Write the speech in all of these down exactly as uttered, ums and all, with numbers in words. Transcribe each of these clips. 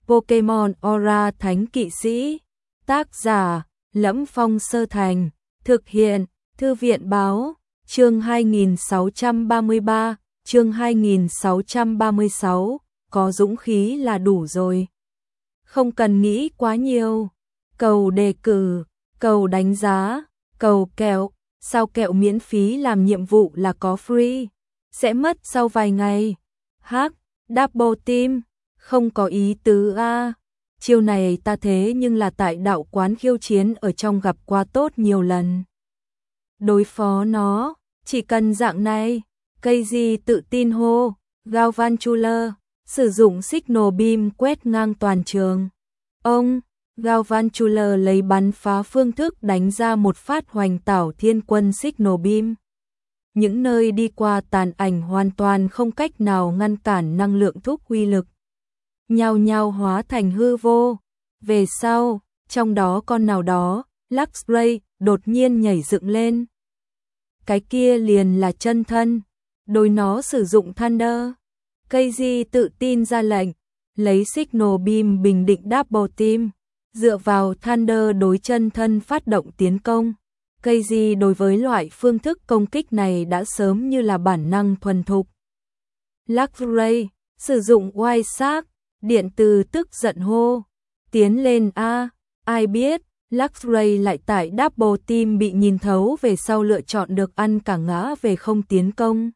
Pokemon Aura Thánh Kỵ Sĩ. Tác giả Lẫm Phong Sơ Thành. Thực hiện Thư viện Báo. Chương hai nghìn sáu trăm ba mươi ba, chương hai nghìn sáu trăm ba mươi sáu, có dũng khí là đủ rồi. Không cần nghĩ quá nhiều. Cầu đề cử, cầu đánh giá, cầu kẹo, sao kẹo miễn phí làm nhiệm vụ là có free, sẽ mất sau vài ngày. Hắc, double team, không có ý tứ a. Chiêu này ta thế nhưng là tại đạo quán khiêu chiến ở trong gặp qua tốt nhiều lần. Đối phó nó, chỉ cần dạng này. Cây gì tự tin hô, Galvantula, sử dụng Signal Beam quét ngang toàn trường. Ông, Galvantula lấy bắn phá phương thức đánh ra một phát hoành tảo thiên quân Signal Beam. Những nơi đi qua tàn ảnh hoàn toàn không cách nào ngăn cản năng lượng thúc uy lực. Nhao nhao hóa thành hư vô. Về sau, trong đó con nào đó, Luxray, đột nhiên nhảy dựng lên. Cái kia liền là chân thân. Đối nó sử dụng Thunder. Cây gì tự tin ra lệnh, lấy Signal Beam bình định double team, dựa vào Thunder đối chân thân phát động tiến công. Cây gì đối với loại phương thức công kích này đã sớm như là bản năng thuần thục. Luxray, sử dụng White Shark, điện từ tức giận hô, tiến lên a. Ai biết, Luxray lại tại double team bị nhìn thấu về sau lựa chọn được ăn cả ngã về không tiến công.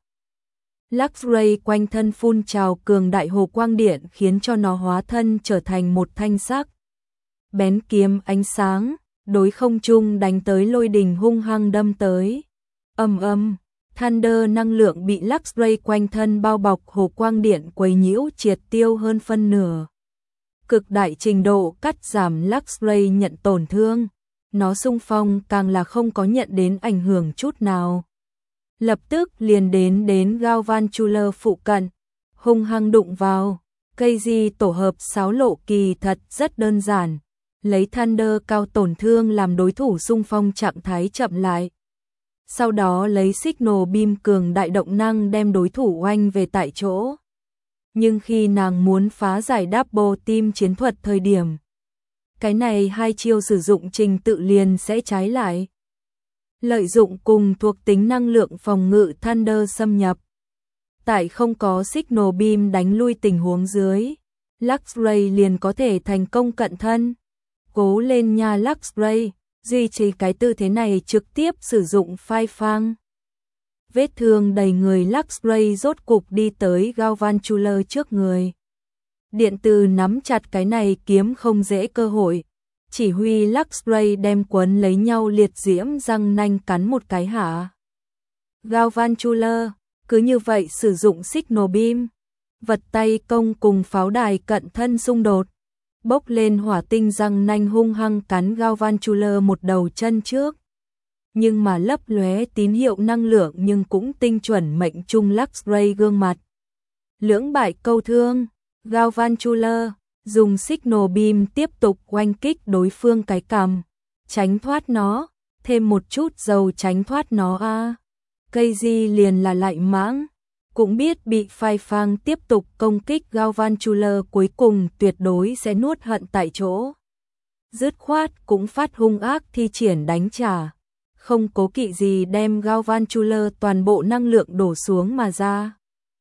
Luxray quanh thân phun trào cường đại hồ quang điện khiến cho nó hóa thân trở thành một thanh sắc bén kiếm ánh sáng, đối không trung đánh tới lôi đình hung hăng đâm tới. Ầm ầm, Thunder năng lượng bị Luxray quanh thân bao bọc hồ quang điện quấy nhiễu triệt tiêu hơn phân nửa. Cực đại trình độ cắt giảm Luxray nhận tổn thương, nó xung phong càng là không có nhận đến ảnh hưởng chút nào. Lập tức liền đến đến Galvantula phụ cận, hung hăng đụng vào. Cây gì tổ hợp sáo lộ kỳ thật rất đơn giản, lấy Thunder cao tổn thương làm đối thủ xung phong trạng thái chậm lại. Sau đó lấy Signal Beam cường đại động năng đem đối thủ oanh về tại chỗ. Nhưng khi nàng muốn phá giải double team chiến thuật thời điểm, cái này hai chiêu sử dụng trình tự liền sẽ trái lại. Lợi dụng cùng thuộc tính năng lượng phòng ngự Thunder xâm nhập. Tại không có Signal Beam đánh lui tình huống dưới, Luxray liền có thể thành công cận thân. Cố lên nha Luxray, duy trì cái tư thế này trực tiếp sử dụng phai phang. Vết thương đầy người Luxray rốt cục đi tới Galvantula trước người. Điện từ nắm chặt cái này kiếm không dễ cơ hội. Chỉ huy Luxray đem quấn lấy nhau liệt diễm răng nanh cắn một cái hả. Galvantula, cứ như vậy sử dụng Signal Beam. Vật tay công cùng pháo đài cận thân xung đột. Bốc lên hỏa tinh răng nanh hung hăng cắn Galvantula một đầu chân trước. Nhưng mà lấp lóe tín hiệu năng lượng nhưng cũng tinh chuẩn mệnh trung Luxray gương mặt. Lưỡng bại câu thương, Galvantula dùng Signal Beam tiếp tục oanh kích đối phương cái cằm, tránh thoát nó, thêm một chút dầu tránh thoát nó a. À. Cây gì liền là lại mãng, cũng biết bị phai phang tiếp tục công kích Galvantula cuối cùng tuyệt đối sẽ nuốt hận tại chỗ. Dứt khoát cũng phát hung ác thi triển đánh trả, không cố kỵ gì đem Galvantula toàn bộ năng lượng đổ xuống mà ra.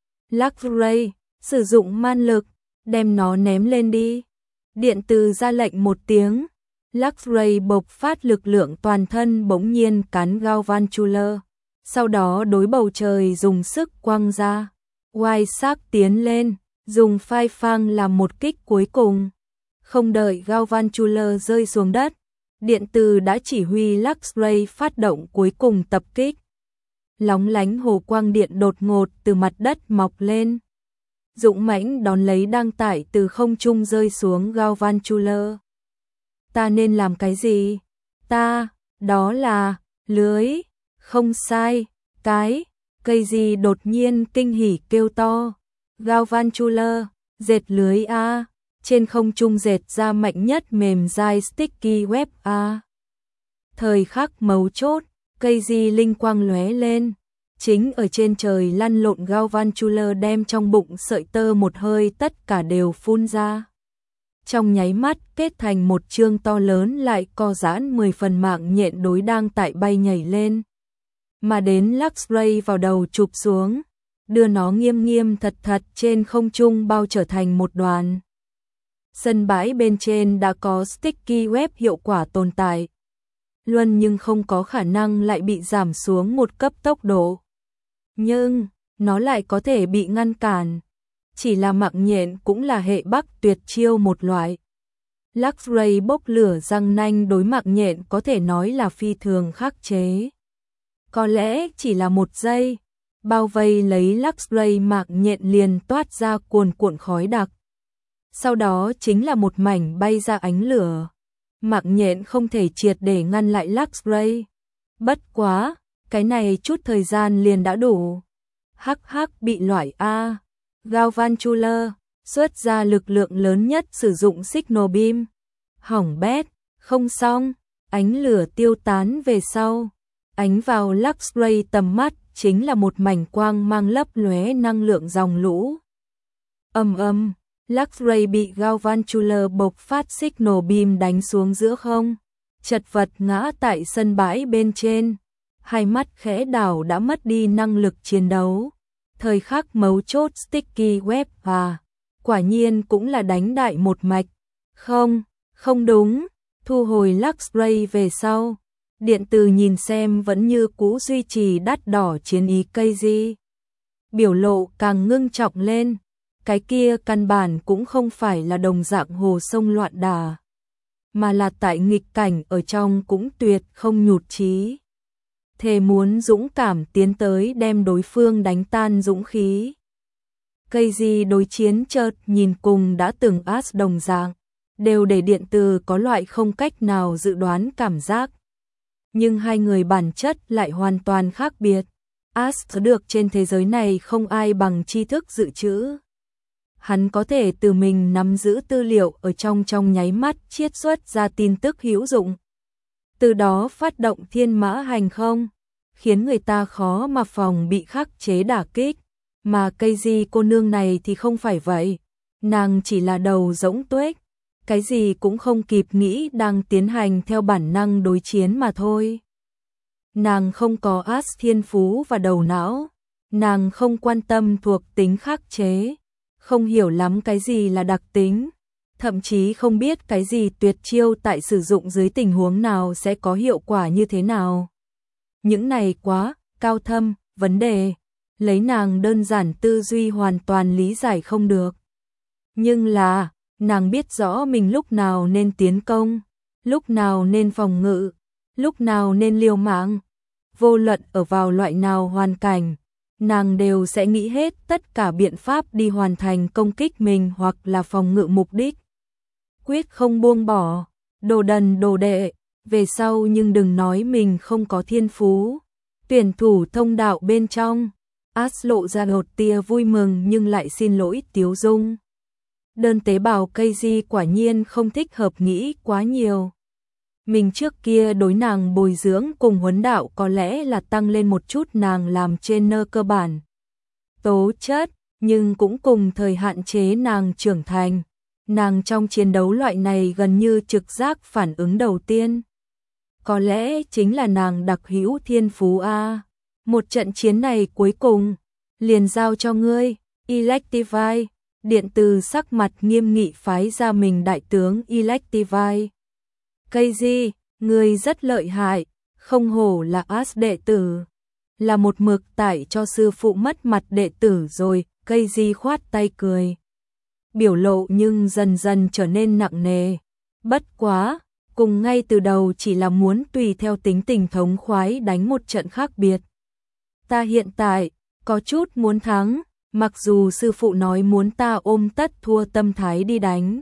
Luxray, sử dụng man lực, đem nó ném lên đi. Điện từ ra lệnh một tiếng, Luxray bộc phát lực lượng toàn thân bỗng nhiên cắn Galvantula, sau đó đối bầu trời dùng sức quăng ra. White Shark tiến lên, dùng phai phang làm một kích cuối cùng. Không đợi Galvantula rơi xuống đất, điện từ đã chỉ huy Luxray phát động cuối cùng tập kích. Lóng lánh hồ quang điện đột ngột từ mặt đất mọc lên. Dũng mãnh đón lấy đang tải từ không trung rơi xuống Galvantula. Ta nên làm cái gì? Ta, đó là, lưới, không sai, cái, cây gì đột nhiên kinh hỉ kêu to. Galvantula, dệt lưới a, trên không trung dệt ra mạnh nhất mềm dai sticky web a. Thời khắc mấu chốt, cây gì linh quang lóe lên. Chính ở trên trời lăn lộn Galvantula đem trong bụng sợi tơ một hơi tất cả đều phun ra. trong nháy mắt kết thành một chương to lớn lại co giãn mười phần mạng nhện đối đang tại bay nhảy lên. Mà đến Luxray vào đầu chụp xuống, đưa nó nghiêm nghiêm thật thật trên không trung bao trở thành một đoàn. Sân bãi bên trên đã có sticky web hiệu quả tồn tại. Luôn nhưng không có khả năng lại bị giảm xuống một cấp tốc độ. Nhưng, nó lại có thể bị ngăn cản. Chỉ là mạng nhện cũng là hệ bắc tuyệt chiêu một loại. Luxray bốc lửa răng nanh đối mạng nhện có thể nói là phi thường khắc chế. Có lẽ chỉ là một giây, bao vây lấy Luxray mạng nhện liền toát ra cuồn cuộn khói đặc. Sau đó chính là một mảnh bay ra ánh lửa. Mạng nhện không thể triệt để ngăn lại Luxray. Bất quá, cái này chút thời gian liền đã đủ. Hắc hắc bị loại A. Galvantula xuất ra lực lượng lớn nhất sử dụng Signal Beam. Hỏng bét, không xong, ánh lửa tiêu tán về sau. Ánh vào Luxray tầm mắt chính là một mảnh quang mang lấp lóe năng lượng dòng lũ. Ầm ầm, Luxray bị Galvantula bộc phát Signal Beam đánh xuống giữa không, chật vật ngã tại sân bãi bên trên. Hai mắt khẽ đảo đã mất đi năng lực chiến đấu. Thời khắc mấu chốt sticky web và quả nhiên cũng là đánh đại một mạch. Không, không đúng, thu hồi Luxray về sau. Điện tử nhìn xem vẫn như cũ duy trì đắt đỏ chiến ý cây gì. Biểu lộ càng ngưng trọng lên. Cái kia căn bản cũng không phải là đồng dạng hồ sông loạn đà. Mà là tại nghịch cảnh ở trong cũng tuyệt không nhụt chí. Thề muốn dũng cảm tiến tới đem đối phương đánh tan dũng khí. Cây gì đối chiến chợt nhìn cùng đã từng As đồng dạng, đều để điện tử có loại không cách nào dự đoán cảm giác. Nhưng hai người bản chất lại hoàn toàn khác biệt. As được trên thế giới này không ai bằng tri thức dự trữ. Hắn có thể từ mình nắm giữ tư liệu ở trong trong nháy mắt chiết xuất ra tin tức hữu dụng. Từ đó phát động thiên mã hành không, khiến người ta khó mà phòng bị khắc chế đả kích. Mà cây gì cô nương này thì không phải vậy. Nàng chỉ là đầu rỗng tuếch, cái gì cũng không kịp nghĩ đang tiến hành theo bản năng đối chiến mà thôi. Nàng không có As thiên phú và đầu não. Nàng không quan tâm thuộc tính khắc chế. Không hiểu lắm cái gì là đặc tính. Thậm chí không biết cái gì tuyệt chiêu tại sử dụng dưới tình huống nào sẽ có hiệu quả như thế nào. Những này quá cao thâm, vấn đề. Lấy nàng đơn giản tư duy hoàn toàn lý giải không được. Nhưng là, nàng biết rõ mình lúc nào nên tiến công, lúc nào nên phòng ngự, lúc nào nên liều mạng. Vô luận ở vào loại nào hoàn cảnh, nàng đều sẽ nghĩ hết tất cả biện pháp đi hoàn thành công kích mình hoặc là phòng ngự mục đích. Quyết không buông bỏ, đồ đần đồ đệ, về sau nhưng đừng nói mình không có thiên phú. Tuyển thủ thông đạo bên trong, As lộ ra một tia vui mừng nhưng lại xin lỗi tiếu dung. Đơn tế bào cây di quả nhiên không thích hợp nghĩ quá nhiều. Mình trước kia đối nàng bồi dưỡng cùng huấn đạo có lẽ là tăng lên một chút nàng làm trainer cơ bản. Tố chất, nhưng cũng cùng thời hạn chế nàng trưởng thành. Nàng trong chiến đấu loại này gần như trực giác phản ứng đầu tiên. Có lẽ chính là nàng đặc hữu thiên phú A. Một trận chiến này cuối cùng, liền giao cho ngươi, Electivire. Điện từ sắc mặt nghiêm nghị phái ra mình đại tướng Electivire. Cây gì, ngươi rất lợi hại, không hổ là As đệ tử. Là một mực tải cho sư phụ mất mặt đệ tử rồi, cây gì khoát tay cười. Biểu lộ nhưng dần dần trở nên nặng nề. Bất quá, cùng ngay từ đầu chỉ là muốn tùy theo tính tình thống khoái đánh một trận khác biệt. Ta hiện tại, có chút muốn thắng, mặc dù sư phụ nói muốn ta ôm tất thua tâm thái đi đánh.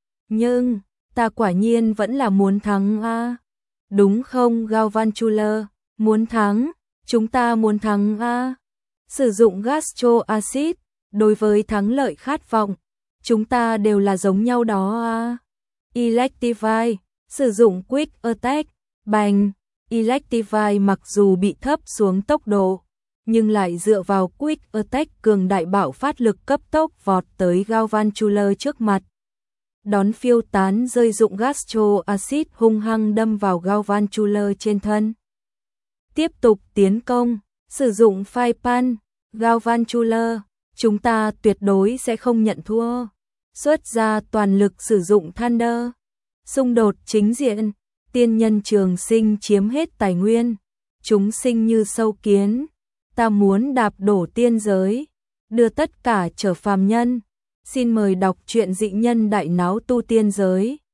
Nhưng, ta quả nhiên vẫn là muốn thắng a. Đúng không Galvantula, muốn thắng, chúng ta muốn thắng a. Sử dụng gastro acid, đối với thắng lợi khát vọng, chúng ta đều là giống nhau đó a. Electivire, sử dụng quick attack, bành, Electivire mặc dù bị thấp xuống tốc độ, nhưng lại dựa vào quick attack cường đại bạo phát lực cấp tốc vọt tới Galvantula trước mặt. đón phiêu tán rơi dụng gastro acid hung hăng đâm vào Galvantula trên thân. Tiếp tục tiến công, sử dụng phai pan, Galvantula, chúng ta tuyệt đối sẽ không nhận thua. Xuất ra toàn lực sử dụng Thunder. Xung đột chính diện, tiên nhân Trường Sinh chiếm hết tài nguyên. Chúng sinh như sâu kiến, ta muốn đạp đổ tiên giới, đưa tất cả trở phàm nhân. Xin mời đọc truyện Dị Nhân Đại Náo Tu Tiên Giới.